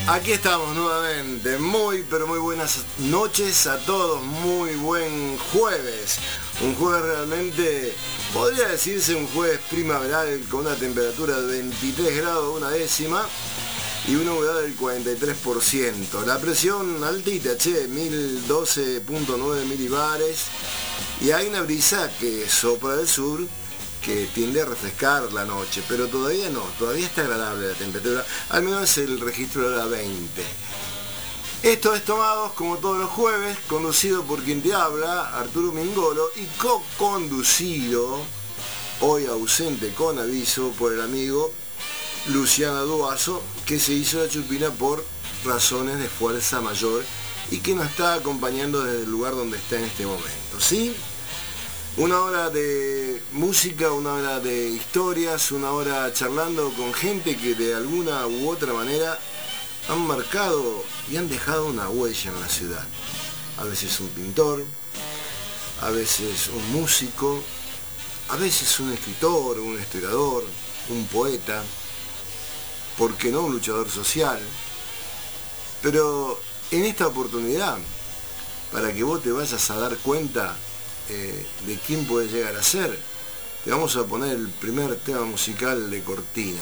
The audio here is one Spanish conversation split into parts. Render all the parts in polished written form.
Aquí estamos nuevamente, muy pero muy buenas noches a todos, muy buen jueves, un jueves realmente, podría decirse un jueves primaveral con una temperatura de 23 grados una décima y una humedad del 43%, la presión altita, 1012.9 milibares y hay una brisa que sopla del sur que tiende a refrescar la noche, pero todavía no, todavía está agradable la temperatura, al menos es el registro de la 20. Esto es Tomados, como todos los jueves, conducido por quien te habla, Arturo Mingolo, y co-conducido, hoy ausente con aviso, por el amigo Luciano Duazo, que se hizo la chupina por razones de fuerza mayor y que nos está acompañando desde el lugar donde está en este momento, ¿sí? Una hora de música, una hora de historias, una hora charlando con gente que de alguna u otra manera han marcado y han dejado una huella en la ciudad. A veces un pintor, a veces un músico, a veces un escritor, un historiador, un poeta, ¿por qué no un luchador social? Pero en esta oportunidad, para que vos te vayas a dar cuenta de quién puede llegar a ser, te vamos a poner el primer tema musical de cortina,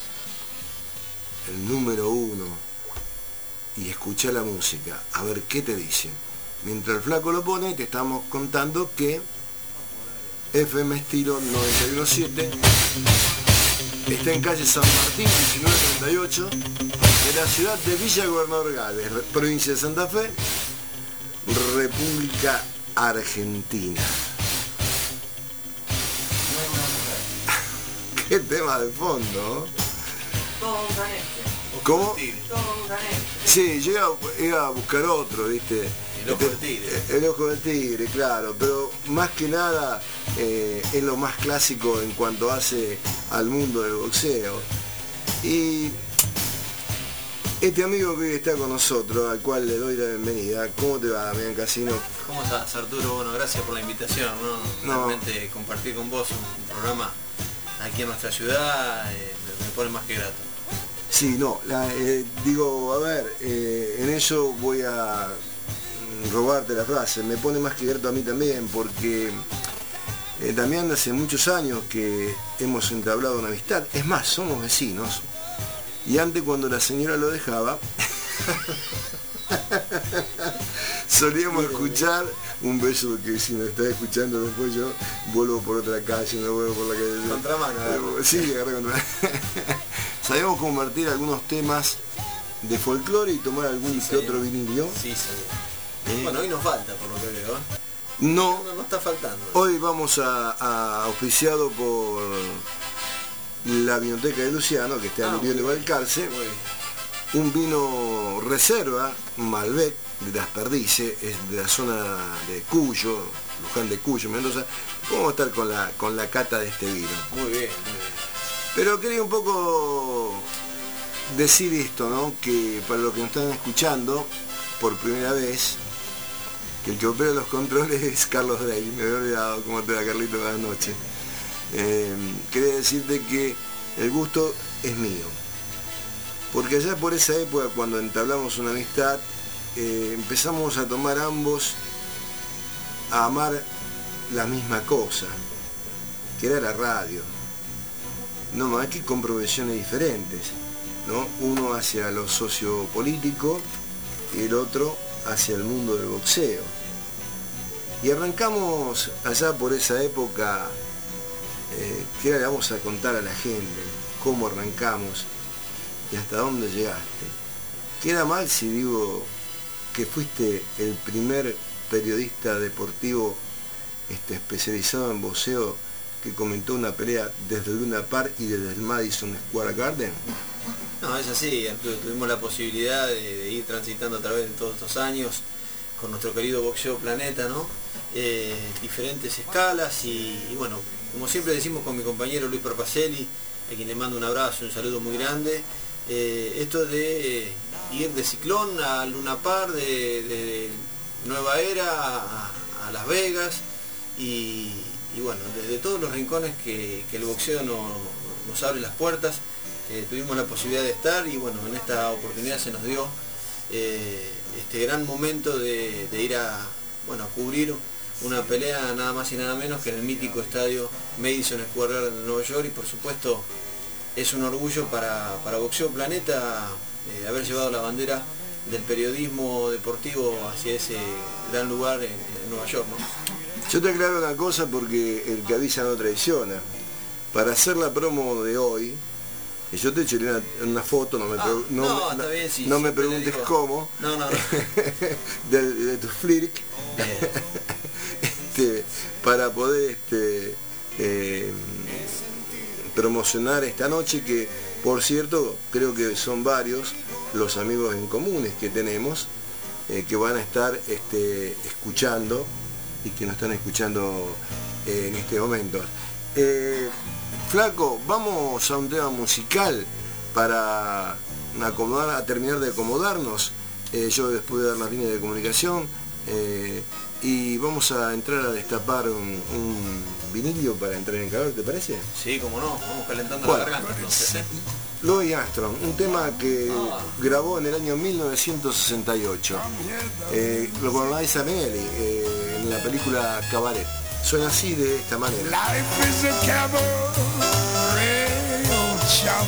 el número 1, y escucha la música, a ver qué te dice. Mientras el flaco lo pone, te estamos contando que FM Estilo 917 está en calle San Martín 1938 de la ciudad de Villa Gobernador Galvez, provincia de Santa Fe, República Argentina. Qué tema de fondo. ¿Cómo? Sí, yo iba a buscar otro, ¿viste? El ojo del tigre. El ojo del tigre, claro, pero más que nada es lo más clásico en cuanto hace al mundo del boxeo. Y este amigo que hoy está con nosotros, al cual le doy la bienvenida, ¿cómo te va, Damián Casino? ¿Cómo estás, Arturo? Bueno, gracias por la invitación, ¿no? Realmente compartir con vos un programa aquí en nuestra ciudad me pone más que grato. Sí, no, digo, a ver, en eso voy a robarte la frase, me pone más que grato a mí también, porque también hace muchos años que hemos entablado una amistad, es más, somos vecinos, y antes cuando la señora lo dejaba, solíamos escuchar un beso que si me estás escuchando después yo vuelvo por otra calle, no vuelvo por la calle. Contramano. Sí, agarré contramano. Sabíamos convertir algunos temas de folclore y tomar algún que otro vinilo. Sí, sí. Bueno, hoy nos falta, por lo que veo. No está faltando. Hoy vamos a auspiciado por la Vinoteca de Luciano, que está en el Río de Balcarce, un vino reserva, Malbec, de Las Perdices, es de la zona de Cuyo, Luján de Cuyo, Mendoza. Vamos a estar con la cata de este vino. Muy bien, muy bien. Pero quería un poco decir esto, ¿no? Que para los que nos están escuchando por primera vez, que el que opera los controles es Carlos Drey. Me había olvidado. ¿Cómo te va, Carlito? Buenas noches. Quería decirte que el gusto es mío, porque allá por esa época, cuando entablamos una amistad, empezamos a tomar ambos a amar la misma cosa, que era la radio, no más que con profesiones diferentes, ¿no? Uno hacia lo sociopolítico y el otro hacia el mundo del boxeo, y arrancamos allá por esa época. ¿Qué le vamos a contar a la gente? ¿Cómo arrancamos? ¿Y hasta dónde llegaste? ¿Queda mal si digo que fuiste el primer periodista deportivo especializado en boxeo que comentó una pelea desde el Luna Park y desde el Madison Square Garden? No, es así, tuvimos la posibilidad de ir transitando a través de todos estos años con nuestro querido Boxeo Planeta, ¿no? Diferentes escalas y bueno, como siempre decimos con mi compañero Luis Parpacelli, a quien le mando un abrazo, un saludo muy grande, esto de ir de Ciclón a Luna Park, de Nueva Era a Las Vegas y bueno, desde todos los rincones que el boxeo nos abre las puertas, tuvimos la posibilidad de estar y bueno, en esta oportunidad se nos dio este gran momento de ir a cubrir una pelea nada más y nada menos que en el mítico estadio Madison Square Garden de Nueva York, y por supuesto es un orgullo para Boxeo Planeta haber llevado la bandera del periodismo deportivo hacia ese gran lugar en Nueva York, ¿no? Yo te aclaro una cosa porque el que avisa no traiciona. Para hacer la promo de hoy, y yo te eché una foto, no me preguntes cómo, de tu flirt, para poder promocionar esta noche, que por cierto creo que son varios los amigos en comunes que tenemos que van a estar escuchando y que nos están escuchando en este momento. Flaco, vamos a un tema musical para terminar de acomodarnos. Yo después de dar las líneas de comunicación y vamos a entrar a destapar un vinilio para entrar en calor, ¿te parece? Sí, como no, vamos calentando la garganta entonces. Louis Armstrong, un tema que grabó en el año 1968 con Liza Minnelli en la película Cabaret. Suena así, de esta manera. Life is a cabaret, oh chum.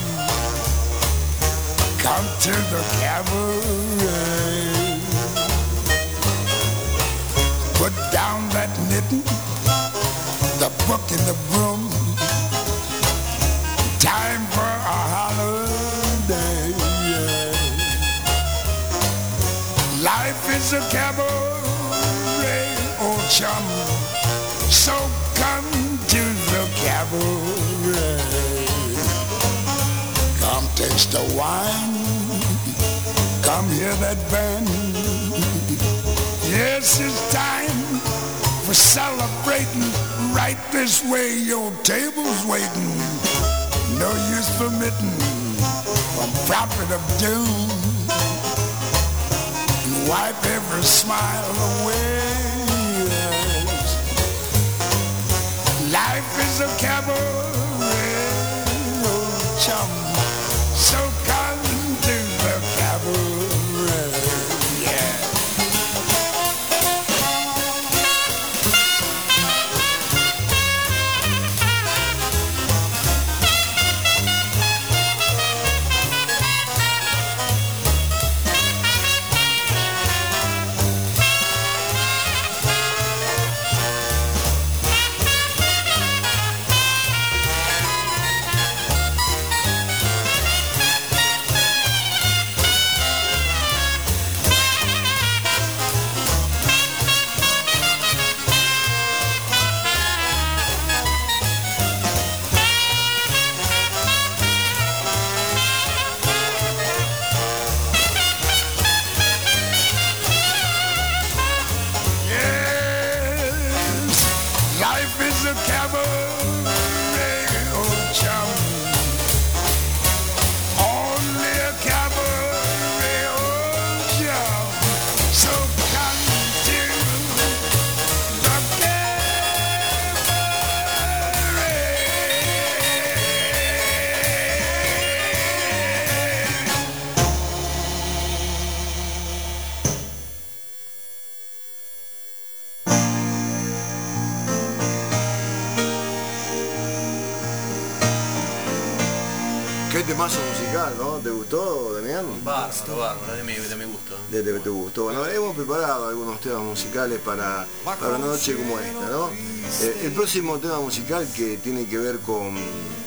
Come to the cabaret. Put down that knitting, the book and the broom. Time for a holiday. Life is a cabaret, oh chum. So come to the cabaret. Come taste the wine. Come hear that band. Yes, it's time for celebrating. Right this way, your table's waiting. No use permitting a prophet of doom. And wipe every smile away. Life is a cabaret, oh chum. So come to the cabaret, yeah. Qué temazo musical, ¿no? ¿Te gustó, Damián? Bárbaro, de mi gusto. De tu gusto. Bueno, hemos preparado algunos temas musicales para una noche como esta, ¿no? El próximo tema musical que tiene que ver con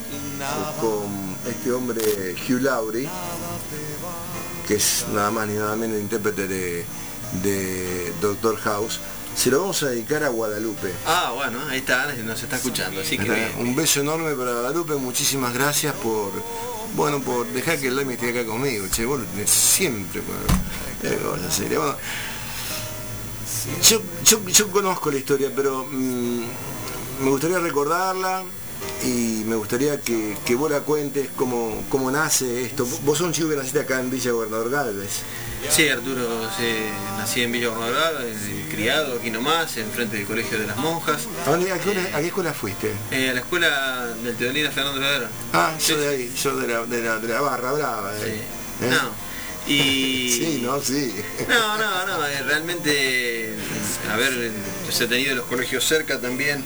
este hombre Hugh Laurie, que es nada más ni nada menos intérprete de Doctor House. Se lo vamos a dedicar a Guadalupe. Ah, bueno, ahí está, nos está escuchando, así que... Un beso enorme para Guadalupe, muchísimas gracias por dejar que el Lamy esté acá conmigo, che, vos lo tenés siempre, cosa seria. Bueno, yo conozco la historia, pero me gustaría recordarla y me gustaría que vos la cuentes cómo nace esto. Vos sos un chico que naciste acá en Villa Gobernador Galvez. Sí, Arturo, nací en Villa Gobernador, criado aquí nomás, enfrente del Colegio de las Monjas. ¿A qué escuela fuiste? A la escuela del Teodolina Fernando Ladrón. Yo de ahí, yo de la Barra Brava. Sí. No. Y... Sí, no, sí. No, realmente, a ver, yo he tenido los colegios cerca también,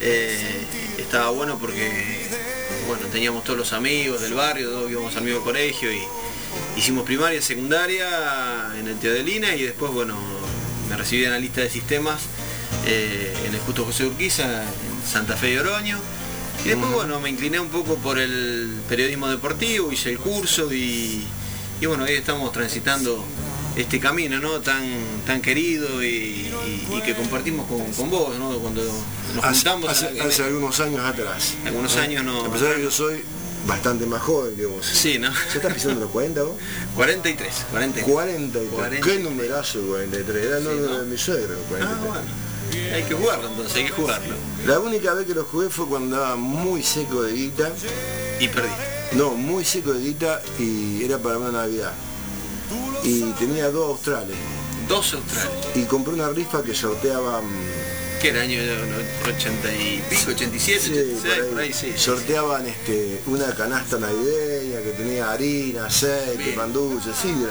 estaba bueno porque, bueno, teníamos todos los amigos del barrio, todos íbamos al mismo colegio y hicimos primaria, secundaria en el Teodelina y después, bueno, me recibí en la lista de sistemas en el Justo José Urquiza, en Santa Fe de Oroño. Y después, bueno, me incliné un poco por el periodismo deportivo, hice el curso y bueno, hoy estamos transitando este camino, ¿no? tan querido y que compartimos con vos, ¿no? Cuando nos juntamos hace algunos años atrás. Algunos años no. A pesar de que yo soy bastante más joven que vos. Sí, ¿no? ¿Ya estás pisando los 40 vos? 43. 43. Qué numerazo el 43. Era el número de mi suegro, 43. Bueno. Hay que jugarlo entonces, hay que jugarlo. La única vez que lo jugué fue cuando andaba muy seco de guita. Y perdí. No, muy seco de guita y era para una Navidad. Y tenía 2 australes. 2 australes. Y compré una rifa que sorteaban... ¿Qué era? ¿Año 80 y pico? 87, sí, 86, por ahí sí. Sorteaban una canasta navideña que tenía harina, aceite, pan dulce, sidra.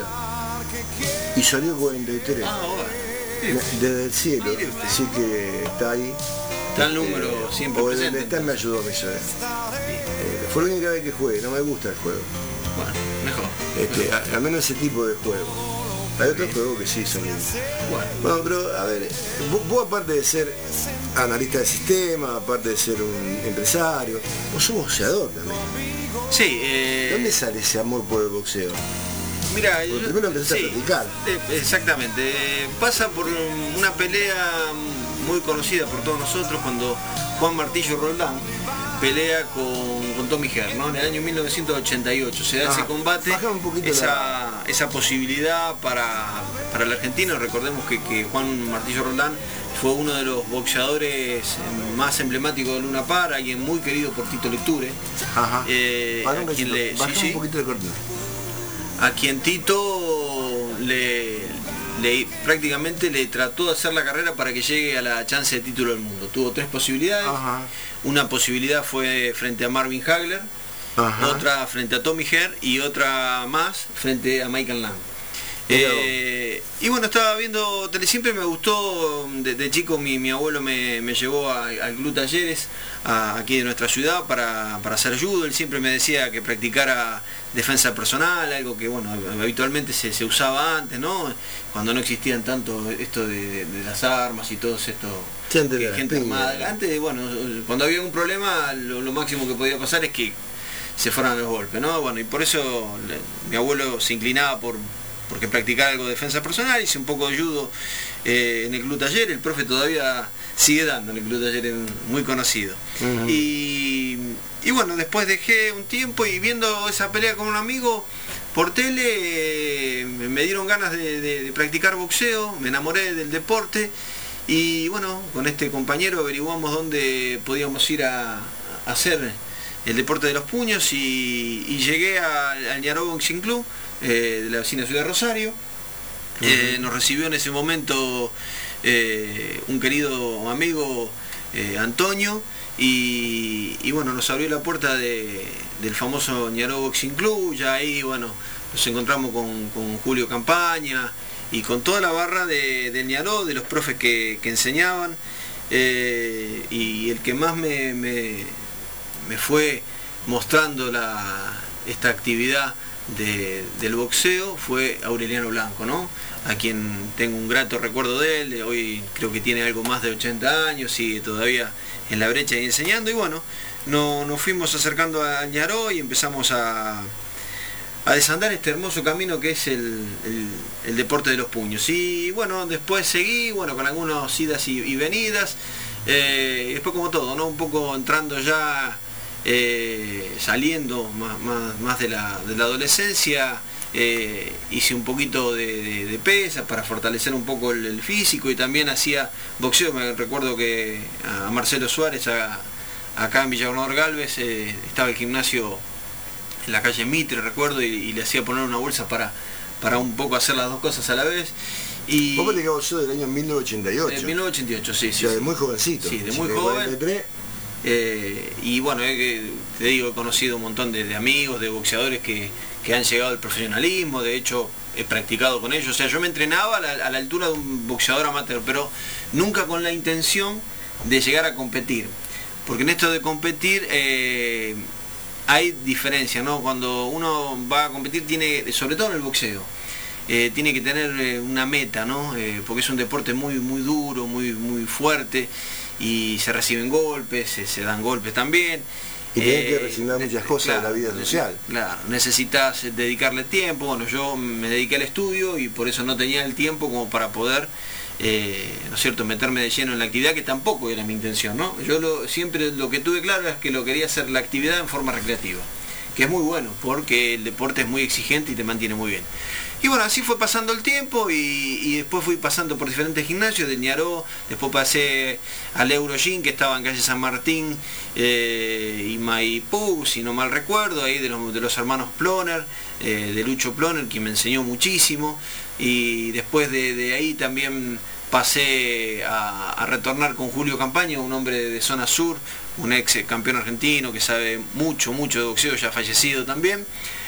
Y salió 43. Bueno. Desde el cielo. Así que está ahí. Está el número siempre o presente. Donde está me ayudó mi suegro. Fue la única vez que jugué, no me gusta el juego. Bueno, mejor. Al menos ese tipo de juego. Hay otros juegos que sí son lindos. Bueno, pero a ver, vos aparte de ser analista de sistema, aparte de ser un empresario, vos sos boxeador también. Sí. ¿De dónde sale ese amor por el boxeo? Mira, primero empezaste a practicar. Exactamente. Pasa por una pelea muy conocida por todos nosotros cuando Juan Martillo Roldán pelea con Tommy Herr, ¿no? En el año 1988 se da ese combate, esa posibilidad para el argentino. Recordemos que Juan Martillo Roldán fue uno de los boxeadores más emblemáticos de Luna Par, alguien muy querido por Tito Lecture. Ajá. Un poquito de cortina. A quien Tito prácticamente le trató de hacer la carrera para que llegue a la chance de título del mundo. Tuvo 3 posibilidades. Ajá. Una posibilidad fue frente a Marvin Hagler, ajá, otra frente a Tommy Herr y otra más frente a Michael Lang. Y bueno, estaba viendo tele, siempre me gustó, de chico mi abuelo me llevó al Club Talleres aquí de nuestra ciudad para hacer judo. Él siempre me decía que practicara defensa personal, algo que bueno, habitualmente se usaba antes, ¿no? Cuando no existían tanto esto de las armas y todo esto, gente armada. Antes, bueno, cuando había un problema, lo máximo que podía pasar es que se fueran los golpes, ¿no? Bueno, y por eso mi abuelo se inclinaba porque practicar algo de defensa personal. Hice un poco de judo en el Club Taller, el profe todavía sigue dando en el Club Taller, muy conocido. Uh-huh. Y bueno, después dejé un tiempo y viendo esa pelea con un amigo por tele, me dieron ganas de practicar boxeo, me enamoré del deporte y bueno, con este compañero averiguamos dónde podíamos ir a hacer el deporte de los puños y llegué al Ñaró Boxing Club de la vecina ciudad de Rosario. Uh-huh. Nos recibió en ese momento un querido amigo, Antonio, y bueno, nos abrió la puerta del famoso Ñaró Boxing Club. Ya ahí, bueno, nos encontramos con Julio Campaña y con toda la barra del Ñaró, de los profes que enseñaban, y el que más me fue mostrando esta actividad del boxeo fue Aureliano Blanco, ¿no? A quien tengo un grato recuerdo de él. Hoy creo que tiene algo más de 80 años, sigue todavía en la brecha y enseñando. Y bueno, nos fuimos acercando a Ñaró y empezamos a desandar este hermoso camino que es el deporte de los puños. Y bueno, después seguí, bueno, con algunas idas y venidas, y después como todo, ¿no? Un poco entrando ya, saliendo más de la adolescencia, hice un poquito de pesa para fortalecer un poco el físico, y también hacía boxeo. Me recuerdo que a Marcelo Suárez, a acá en Villa Gobernador Galvez, estaba el gimnasio en la calle Mitre, recuerdo, y le hacía poner una bolsa para un poco hacer las dos cosas a la vez. Y vos practicabas yo del año 1988. 1988, sí. O sea, de muy jovencito. Sí, de muy joven. 43. Y bueno, te digo, he conocido un montón de amigos, de boxeadores que han llegado al profesionalismo. De hecho, he practicado con ellos. O sea, yo me entrenaba a la altura de un boxeador amateur, pero nunca con la intención de llegar a competir. Porque en esto de competir hay diferencia, ¿no? Cuando uno va a competir, sobre todo en el boxeo, tiene que tener una meta, ¿no? Porque es un deporte muy, muy duro, muy, muy fuerte, y se reciben golpes, se dan golpes también. Y tienes que resignar muchas cosas, claro, de la vida social. Claro, necesitas dedicarle tiempo. Bueno, yo me dediqué al estudio y por eso no tenía el tiempo como para poder, ¿no es cierto?, meterme de lleno en la actividad, que tampoco era mi intención, ¿no? Yo siempre lo que tuve claro es que lo quería hacer la actividad en forma recreativa, que es muy bueno, porque el deporte es muy exigente y te mantiene muy bien. Y bueno, así fue pasando el tiempo y después fui pasando por diferentes gimnasios de Ñaró, después pasé al Eurogym, que estaba en calle San Martín y Maipú, si no mal recuerdo, ahí de los hermanos Ploner, de Lucho Ploner, quien me enseñó muchísimo, y después de ahí también pasé a retornar con Julio Campaña, un hombre de zona sur, un ex campeón argentino que sabe mucho de boxeo, ya fallecido también.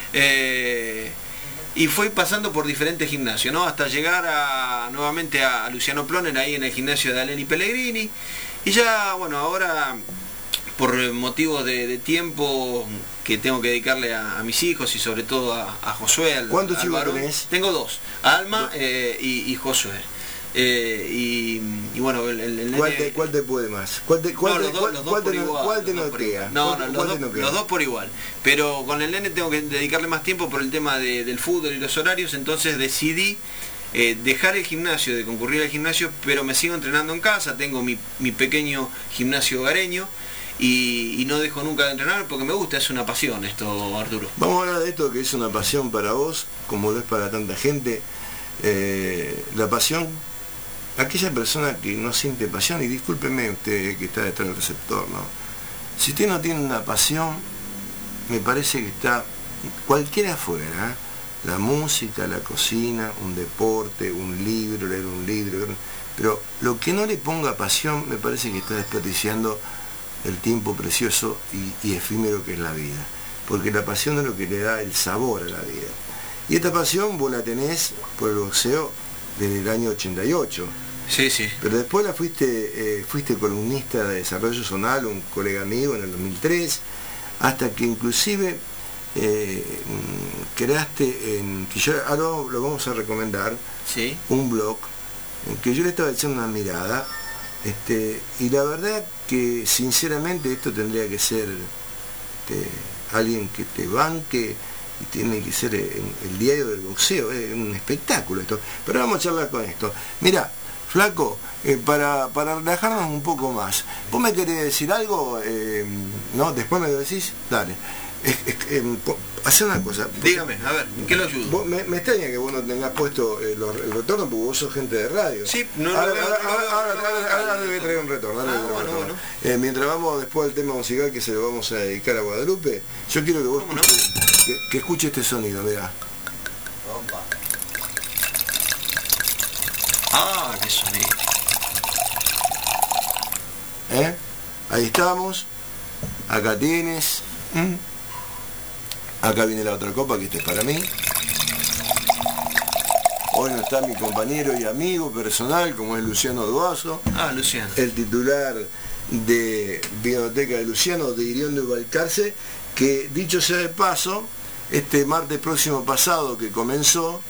Y fui pasando por diferentes gimnasios, ¿no? Hasta llegar nuevamente a Luciano Ploner, ahí en el gimnasio de Aleni Pellegrini. Y ya, bueno, ahora por motivos de tiempo que tengo que dedicarle a mis hijos y sobre todo a Josué. ¿Cuántos chicos tenés? Tengo dos, Alma y Josué. Y bueno, ¿Cuál te puede más? ¿Cuál te noquea? No, los dos por igual. Pero con el nene tengo que dedicarle más tiempo por el tema del fútbol y los horarios, entonces decidí dejar el gimnasio, de concurrir al gimnasio, pero me sigo entrenando en casa, tengo mi pequeño gimnasio hogareño y no dejo nunca de entrenar porque me gusta, es una pasión esto, Arturo. Vamos a hablar de esto, que es una pasión para vos, como lo es para tanta gente. La pasión, aquella persona que no siente pasión, y discúlpeme usted que está detrás del receptor, ¿no? Si usted no tiene una pasión, me parece que está cualquiera afuera, la música, la cocina, un deporte, un libro, leer un libro, pero lo que no le ponga pasión, me parece que está desperdiciando el tiempo precioso y efímero que es la vida, porque la pasión es lo que le da el sabor a la vida. Y esta pasión vos la tenés por el boxeo desde el año 88. Sí, sí. Pero después fuiste columnista de Desarrollo Zonal, un colega amigo, en el 2003, hasta que inclusive creaste, que yo ahora lo vamos a recomendar, sí, un blog, en que yo le estaba echando una mirada, y la verdad que sinceramente esto tendría que ser alguien que te banque, y tiene que ser el diario del boxeo, es un espectáculo esto. Pero vamos a charlar con esto. Mirá, flaco, para relajarnos un poco más, ¿vos me querés decir algo? ¿No? ¿Después me lo decís? Dale. Hace una cosa. Dígame, a ver, ¿qué lo ayudo? Me extraña que vos no tengas puesto el retorno, porque vos sos gente de radio. Sí, ahora le voy a traer un retorno. Bueno. Mientras vamos después al tema musical que se lo vamos a dedicar a Guadalupe, yo quiero que vos que escuche este sonido, mirá. Opa. Ah, qué sonido. Ahí estamos. Acá tienes. Acá viene la otra copa, que esta es para mí. Hoy no está mi compañero y amigo personal, como es Luciano Duazo. Ah, Luciano. El titular de Vinoteca de Luciano, de Iriondo y Balcarce, que dicho sea de paso, este martes próximo pasado que comenzó,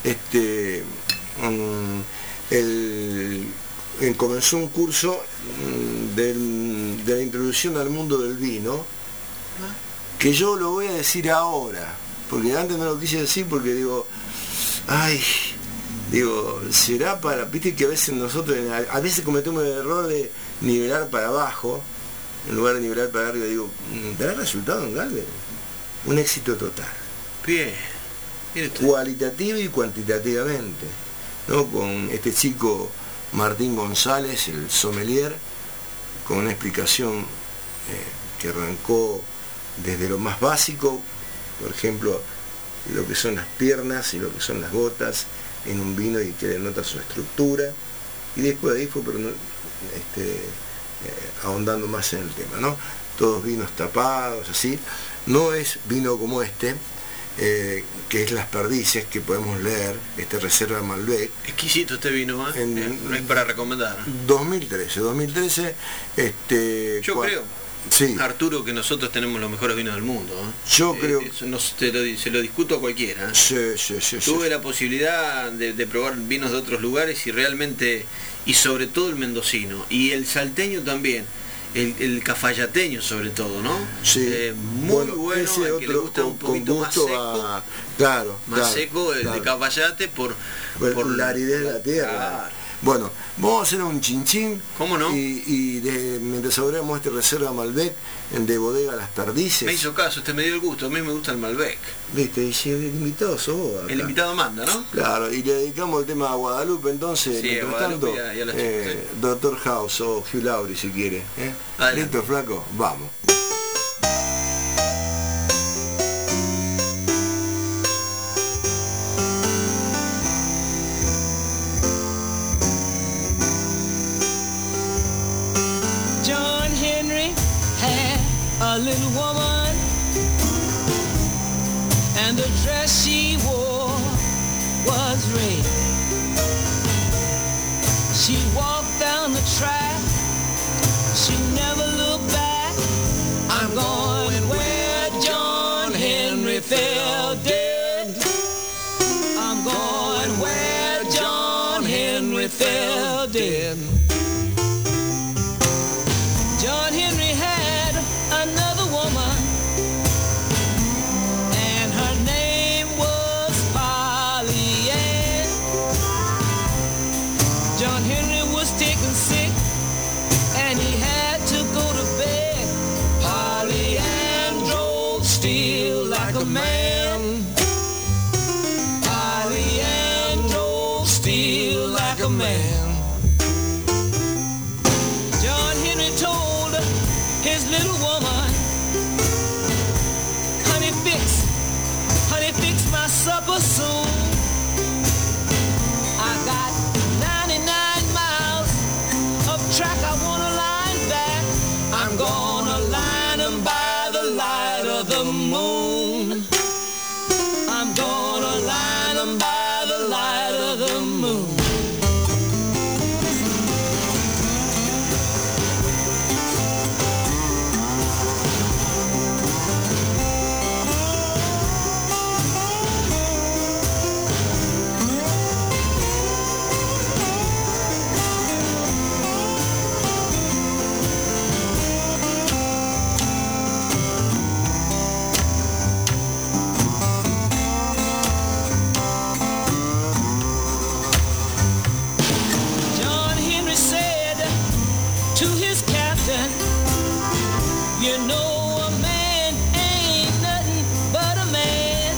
comenzó un curso de la introducción al mundo del vino, que yo lo voy a decir ahora, porque antes no lo quise decir porque será para, viste que a veces nosotros, a veces cometemos el error de nivelar para abajo, en lugar de nivelar para arriba, ¿dará resultado en Galvez? Un éxito total. Bien. Cualitativo y cuantitativamente, ¿no? Con este chico Martín González, el sommelier, con una explicación que arrancó desde lo más básico, por ejemplo, lo que son las piernas y lo que son las gotas en un vino y que denota su estructura, y después de ahí fue ahondando más en el tema, ¿no? Todos vinos tapados, así. No es vino como este, que es Las Perdices, que podemos leer, Reserva Malbec. Exquisito este vino, ¿eh? No es para recomendar. 2013. Yo creo, sí, Arturo, que nosotros tenemos los mejores vinos del mundo, ¿eh? Yo creo... Eso se lo discuto a cualquiera, ¿eh? Sí. Tuve la posibilidad de probar vinos de otros lugares y realmente, y sobre todo el mendocino, y el salteño también. El cafayateño sobre todo, ¿no? Sí. Muy bueno, el que le gusta un poquito más seco. Claro. Seco, el de Cafayate por la aridez de la tierra. Claro. Bueno, vamos a hacer un chinchín. ¿Cómo no? Y mientras saboreamos Reserva Malbec de bodega Las Perdices. Me hizo caso, me dio el gusto, a mí me gusta el Malbec. Viste, y si el invitado sos vos acá. El invitado manda, ¿no? Claro, y le dedicamos el tema a Guadalupe, entonces, sí, mientras Guadalupe tanto, y a las chicas, sí. Dr. House o Hugh Laurie si quiere. ¿Listo, flaco? Vamos. John Henry had a little woman, and the dress she wore was red. She walked down the track, she never looked back. I'm going where John Henry fell dead. I'm going where John Henry fell dead. John Henry had another woman, and her name was Polly Ann. John Henry was taken sick, and he had to go to bed. Polly Ann drove still like a man. Polly Ann drove still like a man. John Henry told his little woman, honey, fix my supper soon. I got 99 miles of track I wanna line back. I'm gonna line them by the light of the moon. I'm gonna line them by the light of the moon. John Henry said to his captain, you know a man ain't nothing but a man.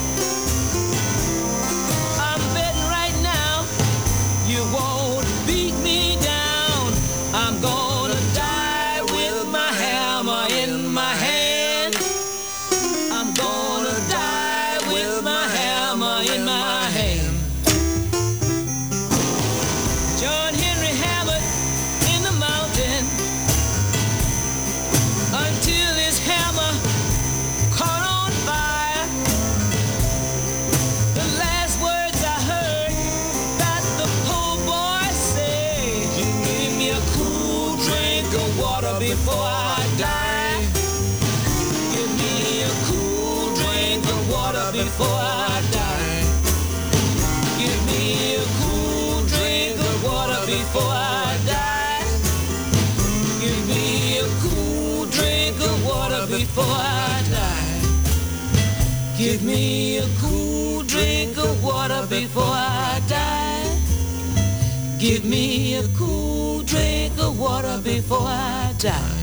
I'm betting right now you won't beat me down. I'm gonna die with my hammer in my hand. I'm gonna die with my hammer in my hand. John Henry hammered in the mountain until his hammer caught on fire. The last words I heard that the poor boy say, give me a cool drink of water before I die. Give me a cool drink of water before I die. Give me a cool drink of water before I die. Give me a cool drink of water before I die. Give me a cool drink of water before I die. Give me a cool drink of water before I die.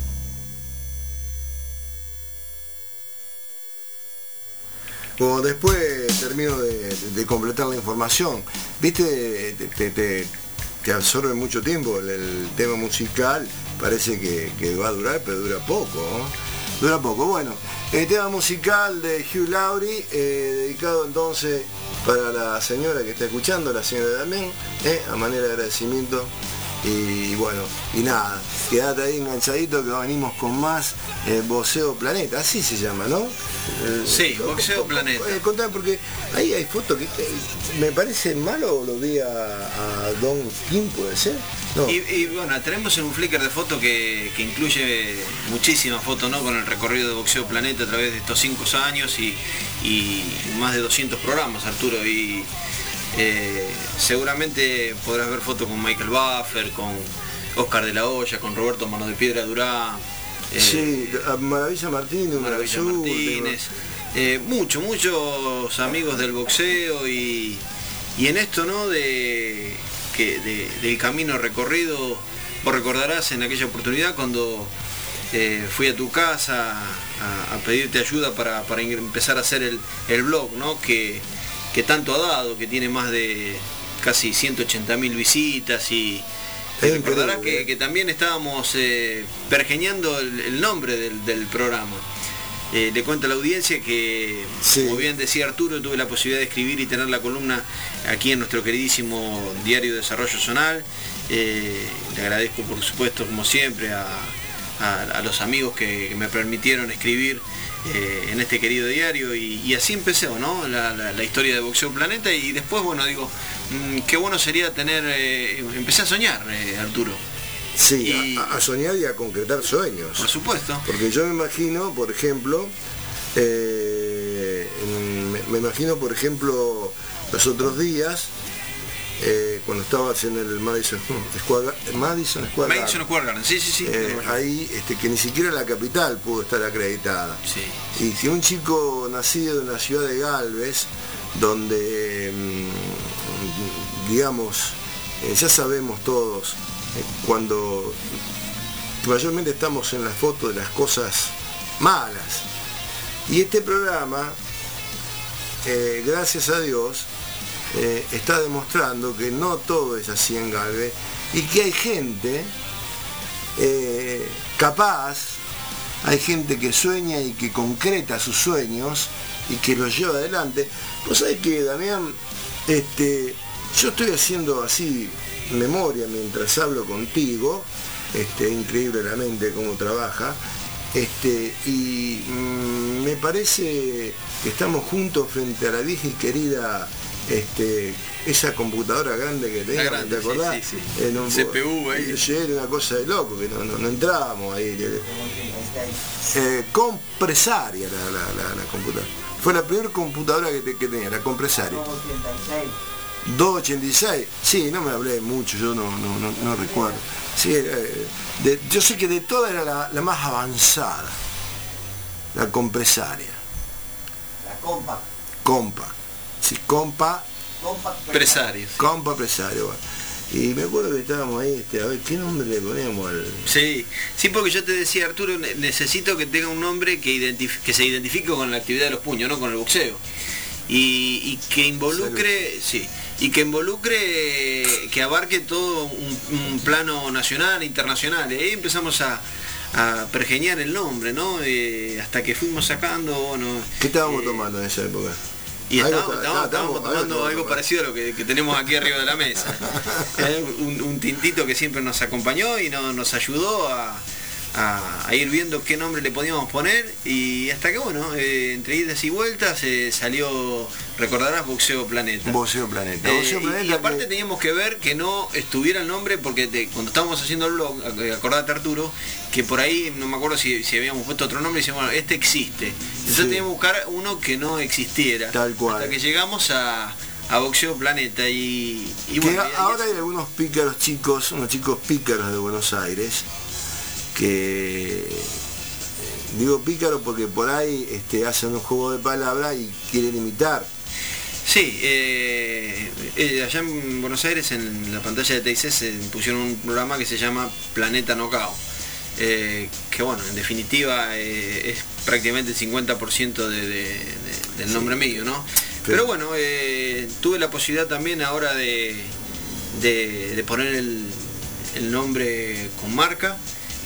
Como después termino de completar la información, viste, te absorbe mucho tiempo el tema musical parece que va a durar, pero dura poco, ¿no? Dura poco. Bueno, el tema musical de Hugh Laurie, dedicado entonces para la señora que está escuchando, la señora Damián, a manera de agradecimiento. Y bueno, y nada, quédate ahí enganchadito que venimos con más Boxeo Planeta, así se llama, ¿no? Sí, Boxeo Planeta. Contame, porque ahí hay fotos que me parece malo, lo vi a Don Kim, ¿puede ser? No. Y bueno, tenemos en un Flickr de fotos que incluye muchísimas fotos, ¿no? Con el recorrido de Boxeo Planeta a través de estos 5 años y más de 200 programas, Arturo. Y seguramente podrás ver fotos con Michael Buffer, con Oscar de la Hoya, con Roberto Mano de Piedra Durán. Sí, Maravilla Martínez, muchos amigos del boxeo y en esto, ¿no? del camino recorrido. Vos recordarás en aquella oportunidad cuando fui a tu casa a pedirte ayuda para empezar a hacer el blog, ¿no? Que tanto ha dado, que tiene más de casi 180.000 visitas y recordarás que también estábamos pergeñando el nombre del programa. Le cuento a la audiencia que, sí, como bien decía Arturo, tuve la posibilidad de escribir y tener la columna aquí en nuestro queridísimo Diario de Desarrollo Zonal. Le agradezco, por supuesto, como siempre, a los amigos que me permitieron escribir en este querido diario y así empecé, ¿no? la historia de Boxeo Planeta y después, bueno, digo, qué bueno sería empecé a soñar, Arturo. Sí, a soñar y a concretar sueños. Por supuesto. Porque yo me imagino, por ejemplo, los otros días, cuando estabas en el Madison Square Garden, sí. ahí, que ni siquiera la capital pudo estar acreditada. Sí. Y que un chico nacido en la ciudad de Galvez, donde, digamos, ya sabemos todos, cuando mayormente estamos en la foto de las cosas malas. Y este programa, gracias a Dios, está demostrando que no todo es así en Galvez y que hay gente capaz, hay gente que sueña y que concreta sus sueños y que los lleva adelante. Pues sabés que, Damián, yo estoy haciendo así memoria mientras hablo contigo, increíble la mente cómo trabaja, y me parece que estamos juntos frente a la vieja y querida esa computadora grande que teníamos, ¿te acordás? Sí. CPU ahí. Era una cosa de loco, que no entrábamos ahí. Compresaria la computadora. Fue la primera computadora que tenía, la compresaria. 286. Sí, no me hablé mucho, yo no recuerdo. Sí, yo sé que de todas era la más avanzada, la compresaria. La Compact. Compact. Sí, Compact Presario. Compact Presario. Bueno. Y me acuerdo que estábamos ahí, a ver, ¿qué nombre le poníamos al...? Sí, porque yo te decía, Arturo, necesito que tenga un nombre que se identifique con la actividad de los puños, no con el boxeo. Y que involucre, sí, y que involucre, que abarque todo un plano nacional, internacional. Y ahí empezamos a pergeñar el nombre, ¿no? Hasta que fuimos sacando, bueno... ¿Qué estábamos tomando en esa época? Y estábamos tomando algo parecido a lo que tenemos aquí arriba de la mesa. Un tintito que siempre nos acompañó y nos ayudó a ir viendo qué nombre le podíamos poner, y hasta que, bueno, entre idas y vueltas salió, recordarás, Boxeo Planeta. Boxeo Planeta. Y aparte teníamos que ver que no estuviera el nombre, porque cuando estábamos haciendo el blog, acordate, Arturo, que por ahí, no me acuerdo si habíamos puesto otro nombre, y decíamos, bueno, existe. Entonces teníamos que buscar uno que no existiera. Tal cual. Hasta que llegamos a Boxeo Planeta y bueno, ahora hay algunos pícaros chicos, unos chicos pícaros de Buenos Aires, que digo pícaro porque por ahí hacen un juego de palabras y quieren imitar. Sí, allá en Buenos Aires, en la pantalla de TIC, se pusieron un programa que se llama Planeta Knockout, que, bueno, en definitiva es prácticamente el 50% del nombre mío, ¿no? Pero bueno, tuve la posibilidad también ahora de poner el nombre con marca.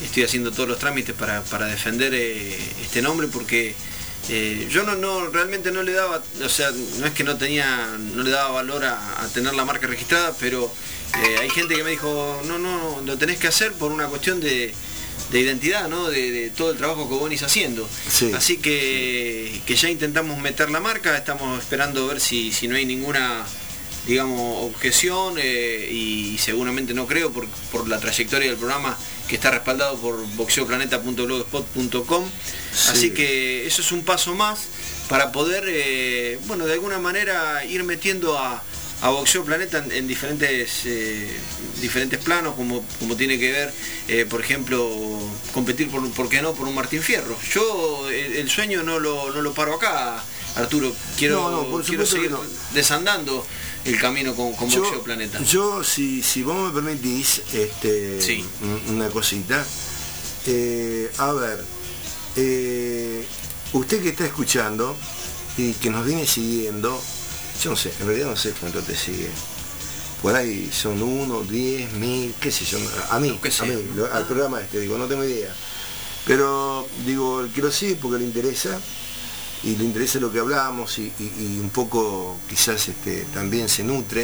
estoy haciendo todos los trámites para defender este nombre, porque yo realmente no le daba, o sea, no es que no le daba valor a tener la marca registrada, pero hay gente que me dijo, no, lo tenés que hacer por una cuestión de identidad, ¿no? De todo el trabajo que vos venís haciendo. Sí. Así que ya intentamos meter la marca, estamos esperando ver si no hay ninguna, digamos, objeción, y seguramente no creo por la trayectoria del programa, que está respaldado por boxeoplaneta.blogspot.com. Sí. Así que eso es un paso más para poder, de alguna manera ir metiendo a Boxeo Planeta en diferentes planos, como tiene que ver, por ejemplo, competir ¿por qué no? Por un Martín Fierro. Yo el sueño no lo paro acá, Arturo. Quiero seguir desandando el camino con Boxeo Planeta. Yo, si vos me permitís, Sí. una cosita, a ver, usted que está escuchando y que nos viene siguiendo, yo no sé, en realidad no sé cuánto te sigue. Por ahí son 1, 10, 1000, qué sé yo, a mí, al programa digo, no tengo idea. Pero digo, el que lo sigue porque le interesa, y le interesa lo que hablamos, y un poco quizás también se nutre,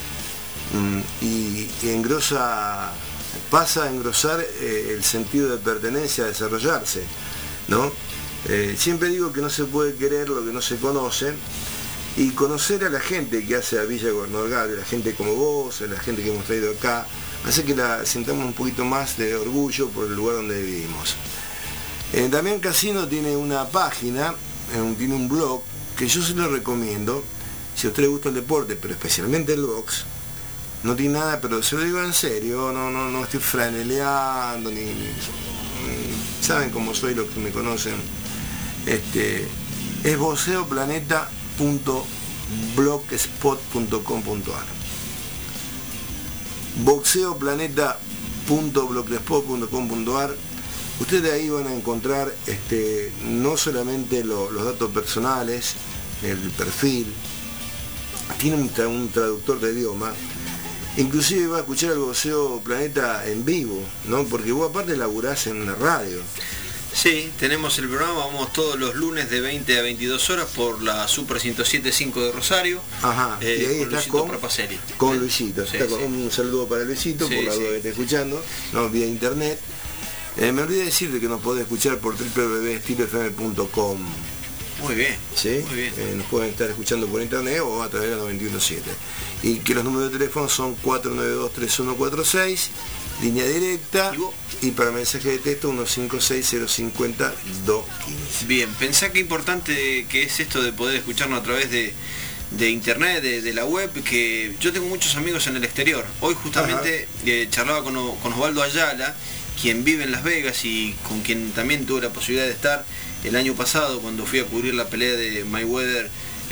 y pasa a engrosar el sentido de pertenencia, a desarrollarse, ¿no? Siempre digo que no se puede querer lo que no se conoce, y conocer a la gente que hace a Villa Gobernador Galvez, la gente como vos, la gente que hemos traído acá, hace que la sintamos un poquito más de orgullo por el lugar donde vivimos. Damián Casino tiene una página, tiene un blog que yo se lo recomiendo, si a usted le gusta el deporte, pero especialmente el box. No tiene nada, pero se lo digo en serio, no estoy franeleando, ni saben cómo soy los que me conocen. Es boxeoplaneta.blogspot.com.ar, boxeoplaneta.blogspot.com.ar. Ustedes ahí van a encontrar no solamente los datos personales, el perfil, tiene un traductor de idioma, inclusive va a escuchar el Boxeo Planeta en vivo, ¿no? Porque vos aparte laburás en una radio. Sí, tenemos el programa, vamos todos los lunes de 20 a 22 horas por la Super 107.5 de Rosario. Ajá, y ahí estás con Luisito. Sí, un saludo para Luisito, sí, por la duda que esté escuchando, no, vía internet. Me olvidé decirle que nos podés escuchar por www.estilofm.com. Muy bien, ¿sí? Muy bien. Nos pueden estar escuchando por internet o a través de la 91.7. Y que los números de teléfono son 492-3146, línea directa, y para mensaje de texto 156-050-215. Bien, pensá qué importante que es esto de poder escucharnos a través de internet, de la web, que yo tengo muchos amigos en el exterior. Hoy justamente charlaba con Osvaldo Ayala, quien vive en Las Vegas y con quien también tuve la posibilidad de estar el año pasado cuando fui a cubrir la pelea de Mayweather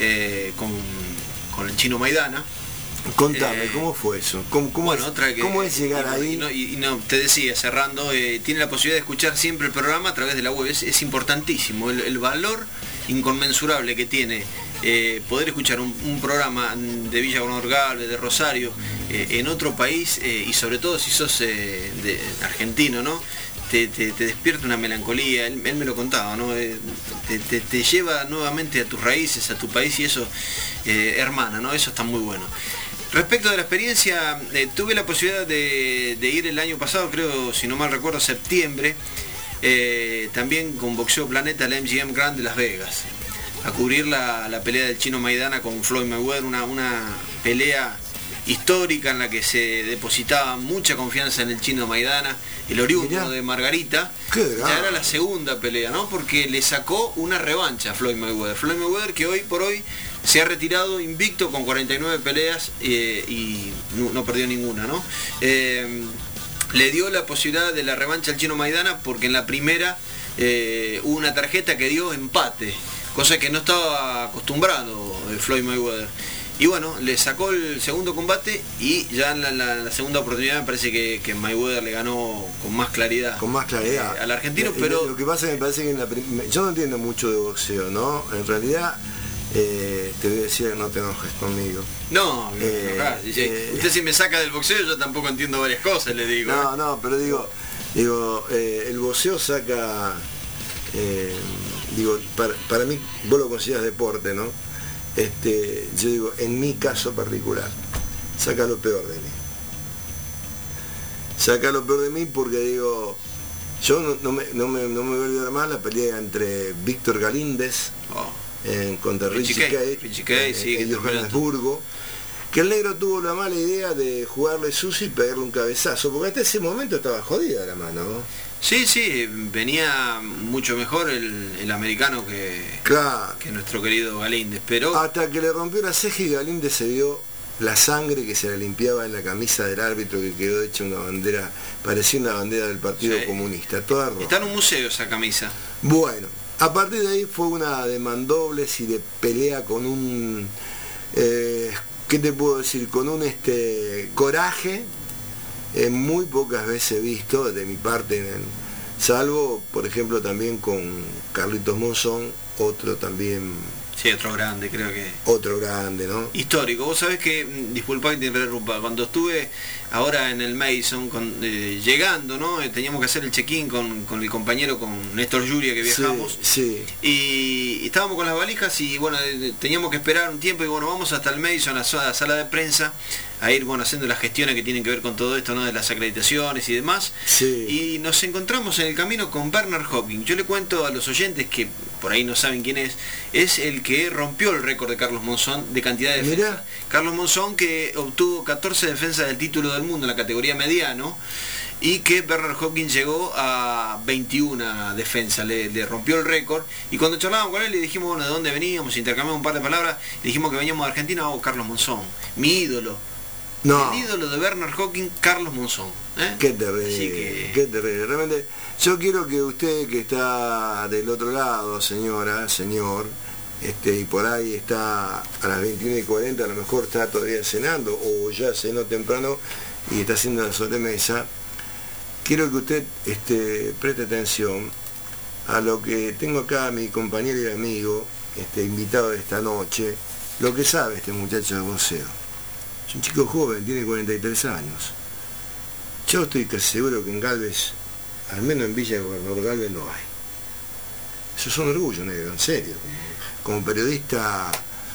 con el chino Maidana. Contame, ¿cómo fue eso? ¿Cómo es llegar ahí? Te decía, cerrando, tiene la posibilidad de escuchar siempre el programa a través de la web. Es importantísimo, el valor inconmensurable que tiene poder escuchar un programa de Villa Gobernador Galvez, de Rosario, en otro país, y sobre todo si sos de argentino, ¿no? Te despierta una melancolía, él me lo contaba, ¿no? Te lleva nuevamente a tus raíces, a tu país, y eso, hermana, ¿no? Eso está muy bueno. Respecto de la experiencia, tuve la posibilidad de ir el año pasado, creo, si no mal recuerdo, septiembre, también con Boxeo Planeta, la MGM Grand de Las Vegas, a cubrir la pelea del chino Maidana con Floyd Mayweather, una pelea histórica en la que se depositaba mucha confianza en el chino Maidana, el oriundo de Margarita. Ya era la segunda pelea, ¿no? Porque le sacó una revancha a Floyd Mayweather, que hoy por hoy se ha retirado invicto con 49 peleas y no perdió ninguna, ¿no? Le dio la posibilidad de la revancha al chino Maidana porque en la primera hubo una tarjeta que dio empate, cosa que no estaba acostumbrado Floyd Mayweather. Y bueno, le sacó el segundo combate y ya en la segunda oportunidad me parece que Mayweather le ganó con más claridad. Al argentino, pero... Lo que pasa es que me parece que yo no entiendo mucho de boxeo, ¿no? En realidad, te voy a decir que no te enojes conmigo. No, usted si me saca del boxeo yo tampoco entiendo varias cosas, le digo. No, pero digo, Digo, el boxeo saca, digo, para mí, vos lo consideras deporte, ¿no? Yo digo, en mi caso particular, saca lo peor de mí. Saca lo peor de mí porque digo, yo no me voy a olvidar más la pelea entre Víctor Galíndez contra Richie Cage en Johannesburgo, que el negro tuvo la mala idea de jugarle sucio y pegarle un cabezazo, porque hasta ese momento estaba jodida la mano, ¿no? Sí, venía mucho mejor el americano que nuestro querido Galíndez, pero... Hasta que le rompió la ceja y Galíndez se vio la sangre que se le limpiaba en la camisa del árbitro, que quedó hecha una bandera, parecía una bandera del Partido Comunista, toda roja. Está en un museo esa camisa. Bueno, a partir de ahí fue una de mandobles y de pelea con un... ¿qué te puedo decir? Con un coraje muy pocas veces visto de mi parte, salvo, por ejemplo, también con Carlitos Monzón, otro también... Sí, otro grande, creo que... Otro grande, ¿no? Histórico. Vos sabés que, disculpa que te interrumpa, cuando estuve ahora en el Mason, llegando, ¿no? Teníamos que hacer el check-in con el compañero, con Néstor Yuria, que viajamos. Sí. Y estábamos con las valijas y, bueno, teníamos que esperar un tiempo y, bueno, vamos hasta el Mason, a la sala de prensa, a ir, bueno, haciendo las gestiones que tienen que ver con todo esto, ¿no? De las acreditaciones y demás. Sí. Y nos encontramos en el camino con Bernard Hopkins. Yo le cuento a los oyentes que por ahí no saben quién es el que rompió el récord de Carlos Monzón de cantidad de defensas. Mirá. Carlos Monzón, que obtuvo 14 defensas del título del mundo en la categoría mediano, y que Bernard Hopkins llegó a 21 defensas, le rompió el récord. Y cuando charlábamos con él le dijimos, bueno, de dónde veníamos, intercambiamos un par de palabras, le dijimos que veníamos de Argentina. Carlos Monzón, mi ídolo. No. El ídolo de Bernard Hopkins, Carlos Monzón. Qué terrible, qué terrible. Realmente, yo quiero que usted que está del otro lado, señora, señor, y por ahí está a las 21:40, a lo mejor está todavía cenando, o ya cenó temprano y está haciendo la sobremesa, quiero que usted preste atención a lo que tengo acá, mi compañero y amigo, invitado de esta noche, lo que sabe este muchacho de boxeo. Es un chico joven, tiene 43 años. Yo estoy casi seguro que en Galvez, al menos en Villa Gobernador Galvez, no hay. Eso es un orgullo, negro, en serio. Como periodista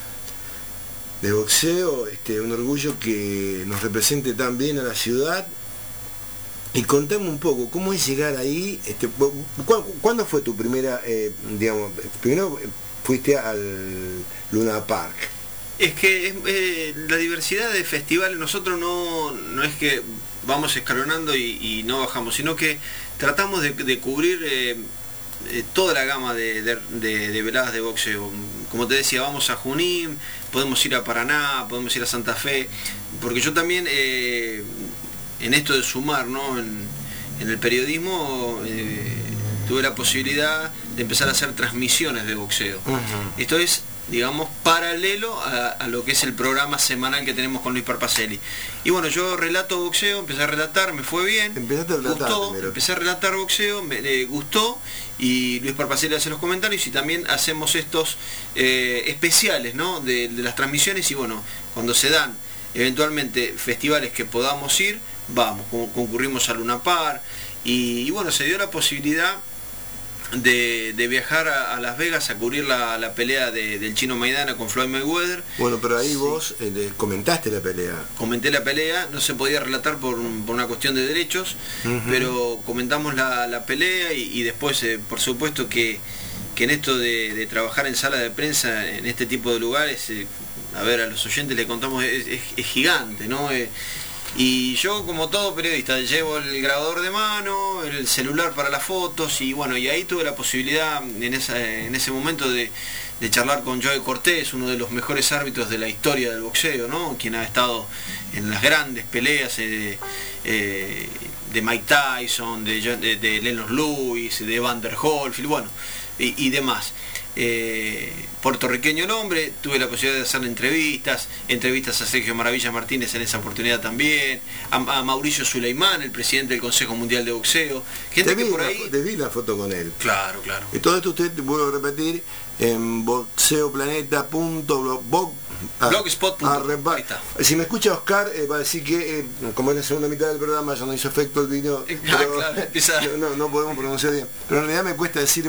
de boxeo, un orgullo que nos represente tan bien a la ciudad. Y contame un poco, ¿cómo es llegar ahí? ¿Cuándo fue tu primera, primero fuiste al Luna Park? Es que la diversidad de festivales, nosotros no es que vamos escalonando y no bajamos, sino que tratamos de cubrir toda la gama de veladas de boxeo. Como te decía, vamos a Junín, podemos ir a Paraná, podemos ir a Santa Fe, porque yo también en esto de sumar, ¿no? en el periodismo tuve la posibilidad de empezar a hacer transmisiones de boxeo. Esto es, digamos, paralelo a lo que es el programa semanal que tenemos con Luis Parpacelli. Y bueno, yo relato boxeo, empecé a relatar, me fue bien, empecé a relatar boxeo, me gustó, y Luis Parpacelli hace los comentarios y también hacemos estos especiales, ¿no? de las transmisiones. Y bueno, cuando se dan eventualmente festivales que podamos ir, vamos, concurrimos a Luna Park, y bueno, se dio la posibilidad de viajar a Las Vegas a cubrir la pelea del Chino Maidana con Floyd Mayweather. Bueno, pero ahí vos comentaste la pelea. Comenté la pelea, no se podía relatar por una cuestión de derechos, pero comentamos la pelea y después, por supuesto que en esto de trabajar en sala de prensa, en este tipo de lugares, a los oyentes le contamos, es gigante, ¿no? Y yo, como todo periodista, llevo el grabador de mano, el celular para las fotos, y bueno, y ahí tuve la posibilidad en ese momento de charlar con Joey Cortés, uno de los mejores árbitros de la historia del boxeo, ¿no? Quien ha estado en las grandes peleas de Mike Tyson, de Lennox Lewis, de Evander Holyfield, bueno, y demás. Puertorriqueño el hombre, tuve la posibilidad de hacerle entrevistas a Sergio Maravilla Martínez en esa oportunidad también, a Mauricio Suleimán, el presidente del Consejo Mundial de Boxeo, gente que por ahí... Te vi la foto con él. Claro. Y todo esto usted, vuelvo a repetir, en boxeoplaneta.blog, Blogspot.com. Ahí está. Si me escucha Oscar, va a decir que como es la segunda mitad del programa ya no hizo efecto el video, Claro, empieza. no podemos pronunciar bien, pero en realidad me cuesta decir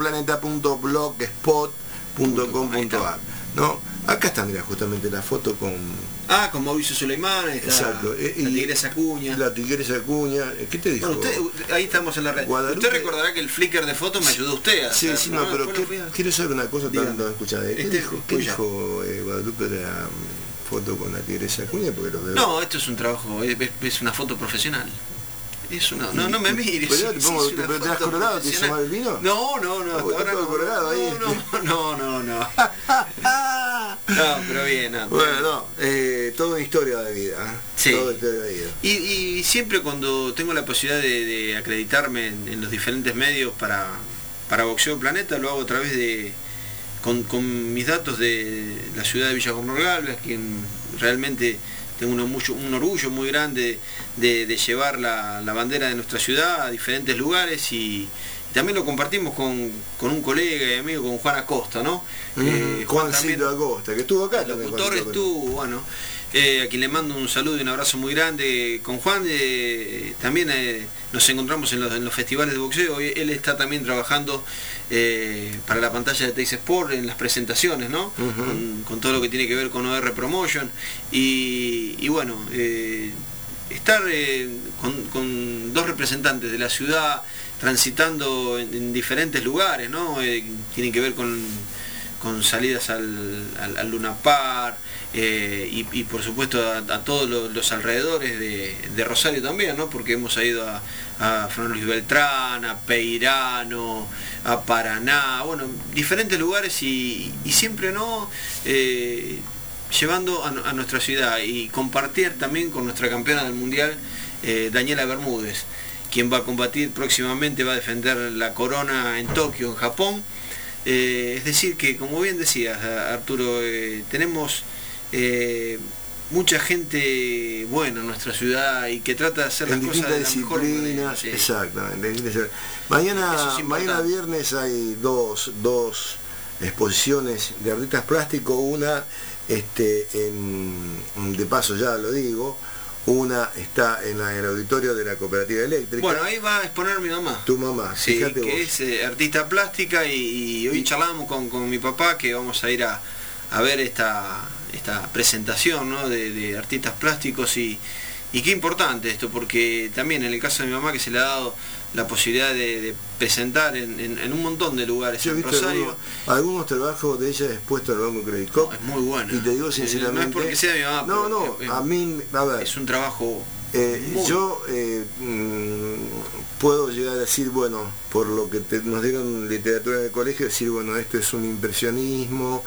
boxeoplaneta.blogspot.com.ar, ¿no? Acá está, mira, justamente la foto con Mauricio Suleimán, está. Exacto. La Tigresa Acuña. La Tigresa Acuña, ¿qué te dijo? Bueno, ahí estamos en la red. Guadalupe. Usted recordará que el Flickr de fotos me ayudó a usted. Sí, pero quiero saber una cosa, tanto escuchar. ¿Qué dijo Guadalupe de la foto con la Tigresa Acuña? Porque lo veo. No, esto es un trabajo, es una foto profesional. Es una, no me mires. Pero te has colorado, ¿te hizo mal el vino? No, hasta ahora no. Colorado ahí. No, pero bien. Bueno, toda una historia de vida. Sí. Toda historia de vida. Y siempre cuando tengo la posibilidad de acreditarme en los diferentes medios para Boxeo Planeta, lo hago a través de con mis datos de la ciudad de Villa Conor Galvez, quien realmente tengo un orgullo muy grande de llevar la bandera de nuestra ciudad a diferentes lugares, y también lo compartimos con un colega y amigo, con Juan Acosta, ¿no? Juancito Acosta, que estuvo acá. El locutor estuvo, a quien le mando un saludo y un abrazo muy grande. Con Juan también nos encontramos en los festivales de boxeo. Él está también trabajando para la pantalla de Teis Sport en las presentaciones, ¿no? Con todo lo que tiene que ver con OR Promotion. Y bueno, estar con dos representantes de la ciudad transitando en diferentes lugares, ¿no? Tienen que ver con salidas al Luna Park, y por supuesto a todos los alrededores de Rosario también, ¿no? Porque hemos ido a Fran Luis Beltrán, a Peirano, a Paraná, bueno, diferentes lugares, y siempre, ¿no? Llevando a nuestra ciudad, y compartir también con nuestra campeona del mundial, Daniela Bermúdez, quien va a combatir próximamente, va a defender la corona en Tokio, en Japón. Es decir, que como bien decías, Arturo, tenemos mucha gente buena en nuestra ciudad y que trata de hacer las cosas de la mejor manera. Sí. Exactamente. Mañana viernes hay dos exposiciones de artistas plásticos, una de paso ya lo digo, una está en el auditorio de la Cooperativa Eléctrica. Bueno, ahí va a exponer mi mamá. Tu mamá, sí, fíjate que vos. Es artista plástica, y hoy charlamos con mi papá que vamos a ir a ver esta presentación, ¿no? de artistas plásticos, y qué importante esto, porque también en el caso de mi mamá, que se le ha dado la posibilidad de presentar en un montón de lugares. Yo he en visto Rosario, algunos trabajos de ella expuestos al Banco Credit Corp. Es muy bueno. Y te digo sinceramente, no es porque sea mi mamá, a mí, a ver, es un trabajo. Yo puedo llegar a decir, bueno, por lo que nos dieron literatura en el colegio, decir, bueno, esto es un impresionismo,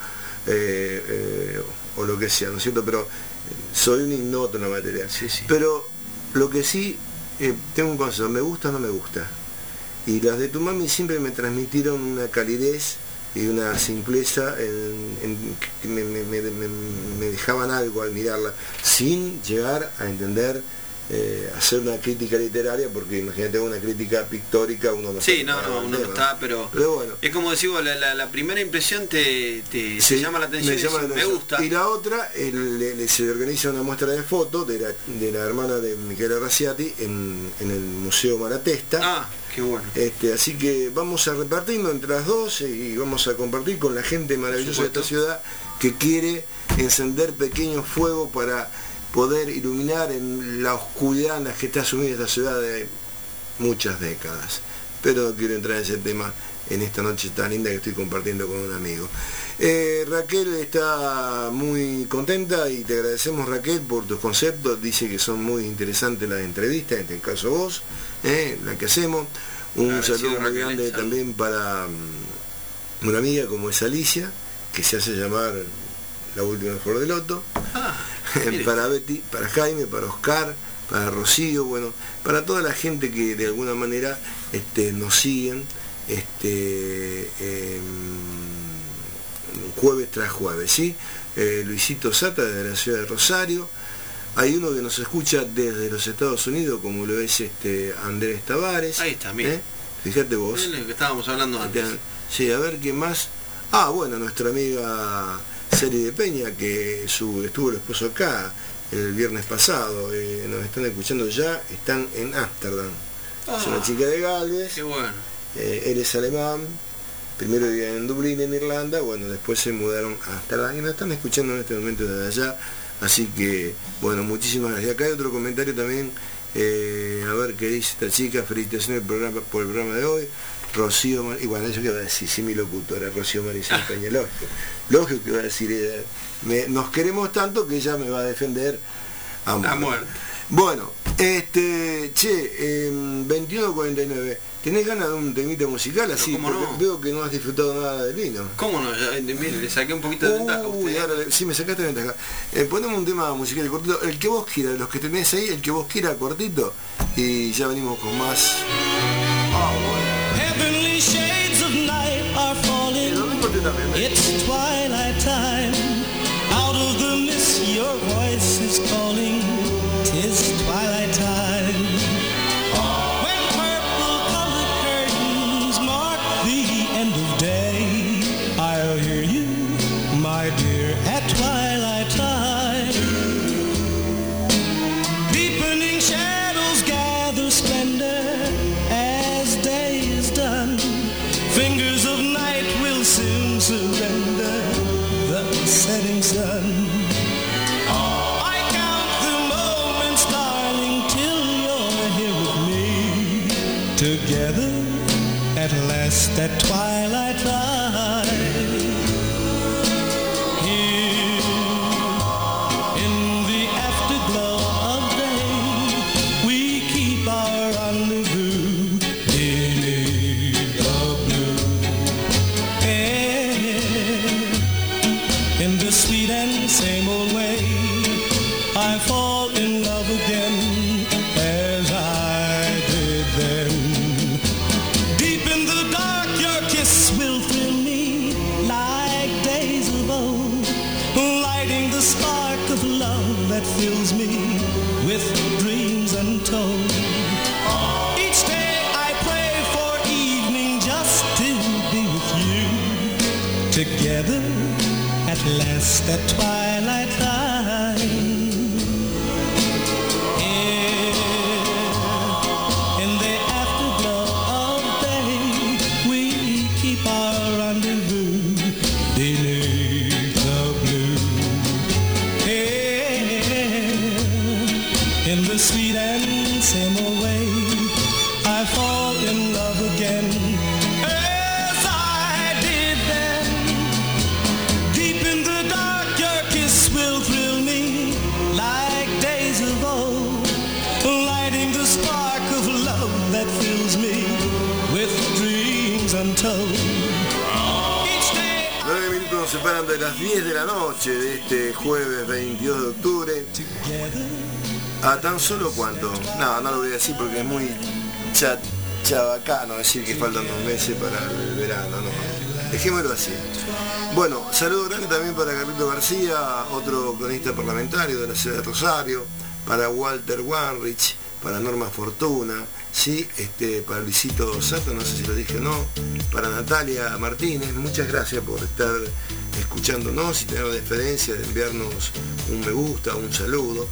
o lo que sea, ¿no es cierto? Pero soy un ignoto en la materia. Sí. Pero lo que sí, tengo un consejo, me gusta o no me gusta. Y las de tu mami siempre me transmitieron una calidez y una simpleza que me dejaban algo al mirarla, sin llegar a entender, hacer una crítica literaria, porque imagínate, una crítica pictórica uno no sí, uno no está, pero bueno, es como decimos, la primera impresión te llama la atención, me gusta. Y la otra, se le organiza una muestra de fotos de la hermana de Michela Raciati en el Museo Malatesta. Qué bueno. Así que vamos a repartirnos entre las dos, y vamos a compartir con la gente maravillosa de esta ciudad, que quiere encender pequeños fuegos para poder iluminar en la oscuridad en la que está sumida esta ciudad de muchas décadas. Pero no quiero entrar en ese tema en esta noche tan linda que estoy compartiendo con un amigo. Raquel está muy contenta, y te agradecemos, Raquel, por tus conceptos. Dice que son muy interesantes las entrevistas, en este caso vos, la que hacemos. Un saludo muy grande también para una amiga como es Alicia, que se hace llamar la última flor de loto. Para Betty, para Jaime, para Oscar, para Rocío, bueno, para toda la gente que de alguna manera nos siguen jueves tras jueves, ¿sí? Luisito Sata, desde la ciudad de Rosario. Hay uno que nos escucha desde los Estados Unidos, como lo es Andrés Tavares. Ahí está, mira. Fíjate vos. Es lo que estábamos hablando antes. Sí, a ver qué más. Bueno, nuestra amiga Sally de Peña, que estuvo el esposo acá el viernes pasado, nos están escuchando ya, están en Ámsterdam. Es una chica de Galvez. Qué bueno. Él es alemán, primero vivían en Dublín, en Irlanda, bueno, después se mudaron a Ámsterdam y nos están escuchando en este momento desde allá, así que, bueno, muchísimas gracias. Acá hay otro comentario también, a ver qué dice esta chica, felicitaciones por el programa de hoy, Rocío, y bueno, yo que iba a decir, sí, mi locutora, Rocío Maricel Peña, lógico que va a decir ella, nos queremos tanto que ella me va a defender a muerte. Bueno, 21:49, ¿tenés ganas de un temita musical así? ¿Cómo Porque no? veo que no has disfrutado nada del vino. ¿Cómo no? Mire, le saqué un poquito de ventaja a usted. Ahora, sí, me sacaste ventaja. Ponemos un tema musical cortito, el que vos quieras, los que tenés ahí, el que vos quieras cortito, y ya venimos con más. Heavenly shades of night are falling. It's twilight time. Out of the mist your voice is calling. 'Tis twilight time. When purple colored curtains mark the end of day, I'll hear you, my dear, at twilight time. Deepening shadows gather splendor as day is done. Fingers of night will soon surrender the setting sun. I count the moments, darling, till you're here with me. Together at last at twilight time. Here in the afterglow of day, we keep our rendezvous beneath the blue air. In the sweet and same old way, I fall in love again as I did then. Deep in the dark, your kiss will thrill me like days of old, lighting the spark of love that fills me with dreams untold. Each day I pray for evening just to be with you, together at last at twilight time. In the afterglow of day, we keep our rendezvous beneath the blue air. In the sweet and same old way, I fall in love again as I did then. Deep in the dark, your kiss will thrill me like days of old, lighting the spark of love that fills me with dreams untold. Each day 9 minutos nos separan de las 10 de la noche de este jueves 22 de octubre. ¿A tan solo cuánto? No lo voy a decir porque es muy chabacano decir que faltan 2 meses para el verano, no. Dejémoslo así. Bueno, saludo grande también para Carlito García, otro cronista parlamentario de la ciudad de Rosario, para Walter Wanrich, para Norma Fortuna, ¿sí? Para Luisito Sato, no sé si lo dije o no, para Natalia Martínez, muchas gracias por estar escuchándonos y tener la deferencia de enviarnos un me gusta, un saludo.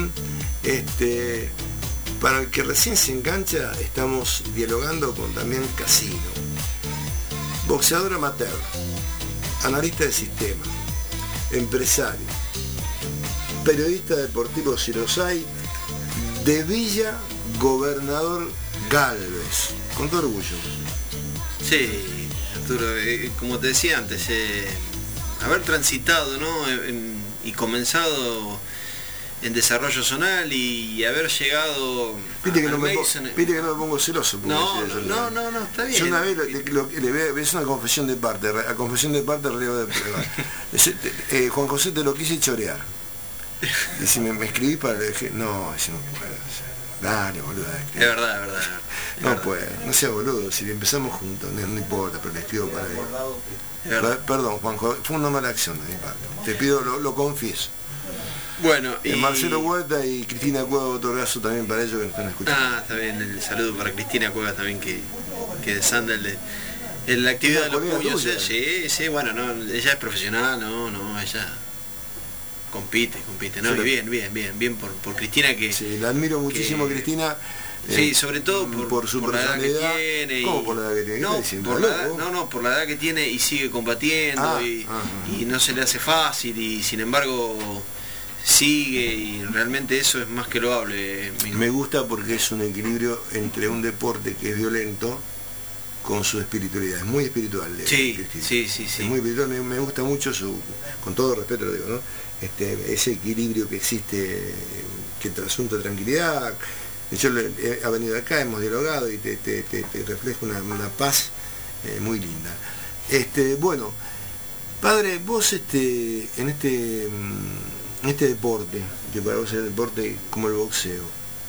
Para el que recién se engancha, estamos dialogando con también Casino, boxeador amateur, analista de sistema, empresario, periodista deportivo si los hay, de Villa Gobernador Galvez, con todo orgullo. Sí, Arturo, como te decía antes, haber transitado, ¿no? Y comenzado en desarrollo zonal y haber llegado. Viste que no me pongo celoso. No, está bien. Yo una vez es una confesión de parte, a confesión de parte relevo de prueba. Juan José te lo quise chorear. Y si me escribí para le dije, no, ese no puede ser. Dale, boludo. Es verdad. No puede, no sea boludo, si empezamos juntos, no importa, pero le escribo para él. Perdón, Juanjo, fue una mala acción de mi parte. Te pido, lo confieso. Bueno, y Marcelo Huerta y Cristina Cueva, otro abrazo también para ellos que nos están escuchando. Está bien, el saludo para Cristina Cueva también, que de Sandel En la actividad de Una los colega puños, tuya. sí, bueno, no, ella es profesional, no, ella compite, no, Sí. y bien por Cristina que... Sí, la admiro muchísimo, que- Cristina. Sí, sobre todo por su la edad que personalidad. tiene. ¿Cómo por la edad que tiene? ¿Qué No, está diciendo? por la ¿Está edad, loco? no, por la edad que tiene y sigue combatiendo Ah, y no se le hace fácil y sin embargo sigue y realmente eso es más que loable. Me gusta porque es un equilibrio entre un deporte que es violento con su espiritualidad. Es muy espiritual. Sí, Cristina. sí. Es muy espiritual, me gusta mucho con todo respeto lo digo, ¿no? Ese equilibrio que existe, que trasunta tranquilidad. Yo he venido acá, hemos dialogado y te refleja una paz muy linda. Bueno, padre, vos en este deporte, que para vos es un deporte como el boxeo,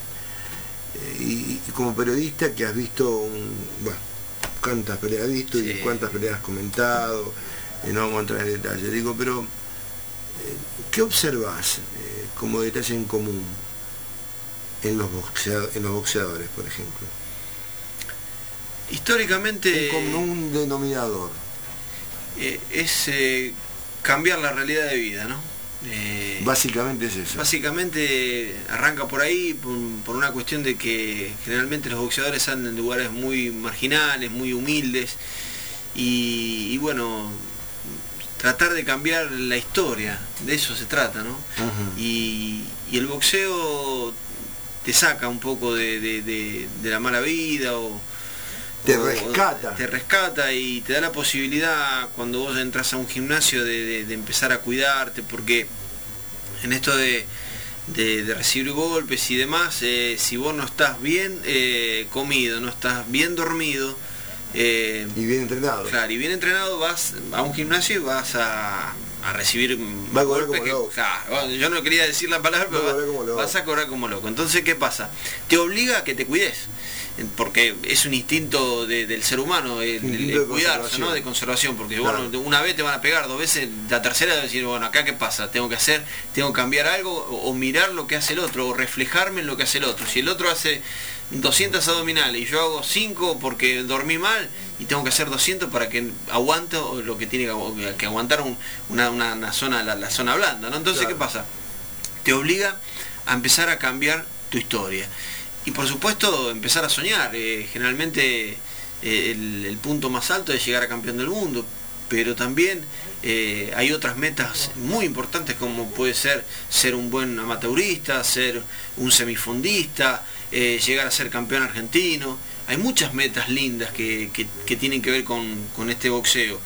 y como periodista que has visto, cuántas peleas has visto y Sí. cuántas peleas has comentado, no vamos a entrar en detalle, digo, pero ¿qué observás como detalle en común en los boxeadores, por ejemplo? Históricamente Como un denominador. es cambiar la realidad de vida, ¿no? Básicamente es eso. Básicamente arranca por ahí, por una cuestión de que generalmente los boxeadores andan en lugares muy marginales, muy humildes, y bueno, tratar de cambiar la historia, de eso se trata, ¿no? Ujú. Y el boxeo te saca un poco de la mala vida Te rescata. te rescata y te da la posibilidad cuando vos entras a un gimnasio de empezar a cuidarte, porque en esto de recibir golpes y demás, si vos no estás bien comido, no estás bien dormido, Y bien entrenado. claro, y bien entrenado, vas a un gimnasio y vas a recibir Va a cobrar golpes como loco. claro, bueno, yo no quería decir la palabra, pero Va a cobrar como loco. vas a cobrar como loco. Entonces, ¿qué pasa? Te obliga a que te cuides, porque es un instinto del ser humano, el Instinto de cuidarse, conservación. ¿no? De conservación, porque Claro. bueno, una vez te van a pegar, 2 veces, la tercera debe decir, bueno, acá qué pasa, tengo que cambiar algo, o mirar lo que hace el otro, o reflejarme en lo que hace el otro. Si el otro hace 200 abdominales y yo hago 5 porque dormí mal y tengo que hacer 200 para que aguante lo que tiene que aguantar una zona, la zona blanda, ¿no? Entonces, Claro. ¿qué pasa? Te obliga a empezar a cambiar tu historia. Y por supuesto empezar a soñar. Generalmente el punto más alto es llegar a campeón del mundo, pero también hay otras metas muy importantes, como puede ser un buen amateurista, ser un semifondista, llegar a ser campeón argentino. Hay muchas metas lindas que tienen que ver con este boxeo.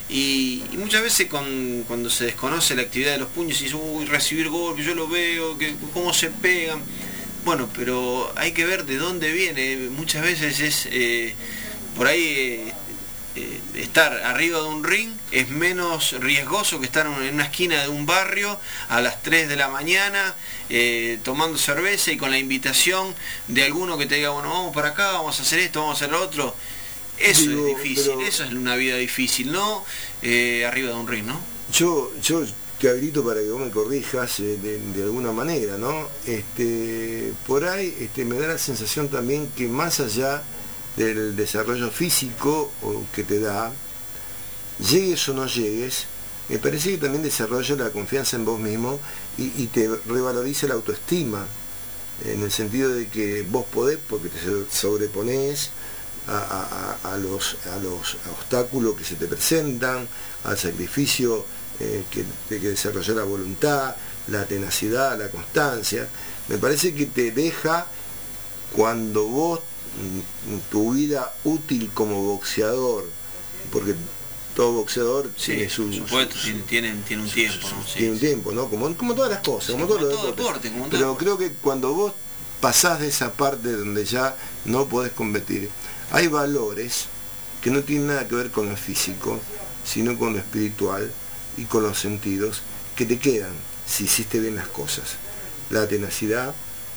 Y muchas veces cuando se desconoce la actividad de los puños y dice, uy, recibir golpes, yo lo veo, cómo se pegan. Bueno, pero hay que ver de dónde viene. Muchas veces es por ahí estar arriba de un ring es menos riesgoso que estar en una esquina de un barrio a las 3 de la mañana tomando cerveza y con la invitación de alguno que te diga, bueno, vamos para acá, vamos a hacer esto, vamos a hacer lo otro. Eso Digo, es difícil, pero- eso es una vida difícil, ¿no? Arriba de un ring, ¿no? Yo te habilito para que vos me corrijas de alguna manera, ¿no? Por ahí me da la sensación también que más allá del desarrollo físico que te da, llegues o no llegues, me parece que también desarrolla la confianza en vos mismo y te revaloriza la autoestima, en el sentido de que vos podés, porque te sobreponés a los obstáculos que se te presentan, al sacrificio que desarrolla la voluntad, la tenacidad, la constancia. Me parece que te deja, cuando vos, tu vida útil como boxeador, porque todo boxeador Sí, tiene por supuesto, tiene un tiempo, ¿no? Sí, tiene un tiempo, ¿no? Como todas las cosas, Sí, como como todos los todo deportes. deporte, como todo Pero deporte. creo que cuando vos pasás de esa parte donde ya no podés competir, hay valores que no tienen nada que ver con lo físico, sino con lo espiritual y con los sentidos, que te quedan si hiciste bien las cosas. La tenacidad,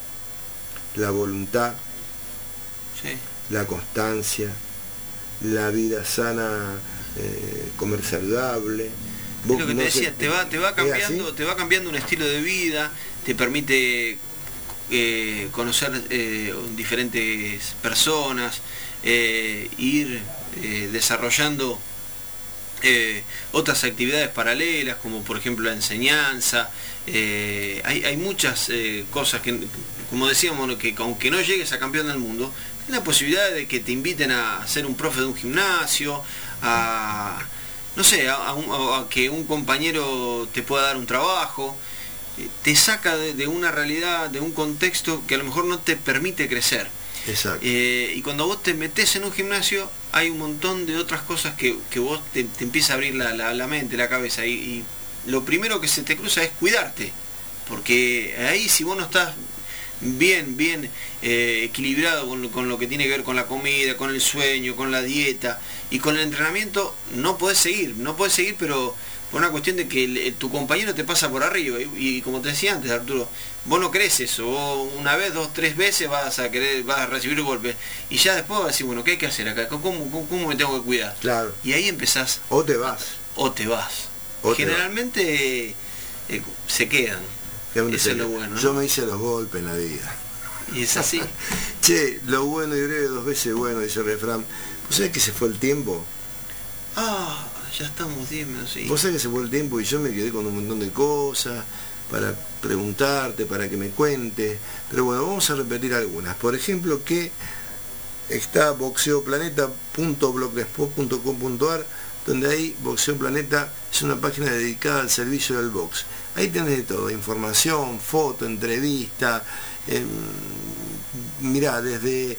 la voluntad, Sí. la constancia, la vida sana, comer saludable. Es lo que te no sé, decía, te va ¿es así? cambiando, un estilo de vida, te permite conocer diferentes personas, ir desarrollando otras actividades paralelas, como por ejemplo la enseñanza. Hay muchas cosas que, como decíamos, que aunque no llegues a campeón del mundo, tienes la posibilidad de que te inviten a ser un profe de un gimnasio, a que un compañero te pueda dar un trabajo. Te saca de una realidad, de un contexto que a lo mejor no te permite crecer. Exacto. Y cuando vos te metés en un gimnasio, hay un montón de otras cosas que vos te empieza a abrir la mente, la cabeza, y lo primero que se te cruza es cuidarte, porque ahí, si vos no estás bien equilibrado con lo que tiene que ver con la comida, con el sueño, con la dieta y con el entrenamiento, no podés seguir, pero por una cuestión de que tu compañero te pasa por arriba, y como te decía antes, Arturo, vos no crees eso, vos una vez, 2, 3 veces vas a recibir golpes, y ya después vas a decir, bueno, ¿qué hay que hacer acá? ¿Cómo me tengo que cuidar? Claro. Y ahí empezás. O te vas. Generalmente se quedan. Eso es lo bueno, ¿no? Yo me hice los golpes en la vida. Y es así. Che, lo bueno y breve 2 veces bueno, dice el refrán. ¿Vos sabés que se fue el tiempo? Ya estamos 10 minutos, sí. Vos sabés que se fue el tiempo y yo me quedé con un montón de cosas para preguntarte, para que me cuentes. Pero bueno, vamos a repetir algunas. Por ejemplo, que está boxeoplaneta.blogspot.com.ar, donde ahí Boxeo Planeta es una página dedicada al servicio del box. Ahí tenés de todo, información, foto, entrevista. Mirá, desde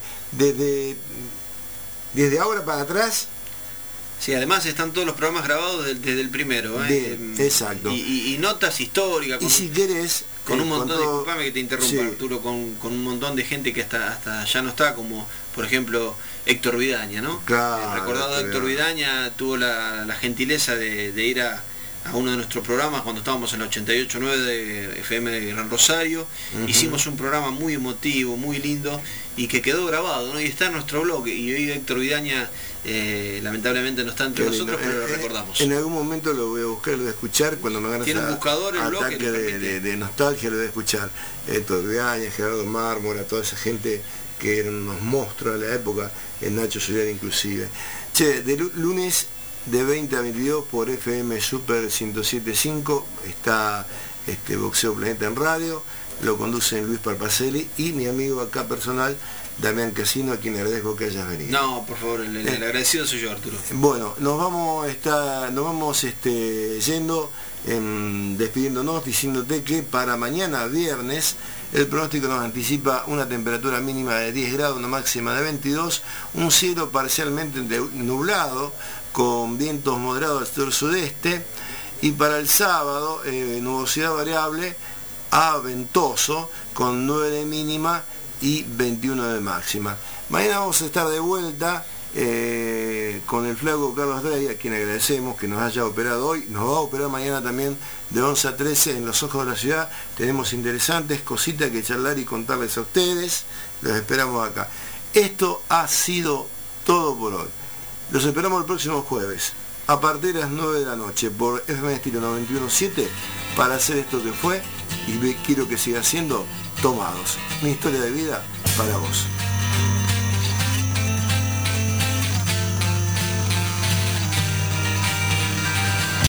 ahora para atrás. Sí, además están todos los programas grabados desde el primero. Exacto. Y notas históricas. Y si querés, con un montón, disculpame que te interrumpa, sí, Arturo, con un montón de gente que hasta ya no está, como por ejemplo Héctor Vidaña, ¿no? Claro. Recordado Héctor Vidaña tuvo la gentileza de ir a uno de nuestros programas cuando estábamos en la 88.9 de FM de Gran Rosario. Hicimos un programa muy emotivo, muy lindo, y que quedó grabado, ¿no? Y está en nuestro blog, y hoy Héctor Vidaña lamentablemente no está entre nosotros, pero lo recordamos. En algún momento lo voy a buscar, lo voy a escuchar, cuando me ganas un buscador, el blog, ataque de nostalgia, lo voy a escuchar. Héctor Vidaña, Gerardo Mármora, toda esa gente que eran unos monstruos de la época, el Nacho Soler inclusive. Che, de lunes de 20 a 22 por FM Super 107.5 está Boxeo Planeta en radio, lo conducen Luis Parpacelli y mi amigo acá personal, Damián Casino, a quien le agradezco que hayas venido. No, por favor, el agradecido soy yo, Arturo. Bueno, nos vamos yendo, despidiéndonos, diciéndote que para mañana viernes el pronóstico nos anticipa una temperatura mínima de 10 grados, una máxima de 22, un cielo parcialmente nublado, con vientos moderados al sur-sudeste, y para el sábado nubosidad variable a ventoso, con 9 de mínima y 21 de máxima. Mañana vamos a estar de vuelta con el flaco Carlos Drey, a quien agradecemos que nos haya operado hoy. Nos va a operar mañana también de 11 a 13 en Los Ojos de la Ciudad. Tenemos interesantes cositas que charlar y contarles a ustedes. Los esperamos acá. Esto ha sido todo por hoy. Los esperamos el próximo jueves, a partir de las 9 de la noche, por FM Estilo 91.7, para hacer esto que fue, y quiero que siga siendo, Tomados. Mi historia de vida para vos.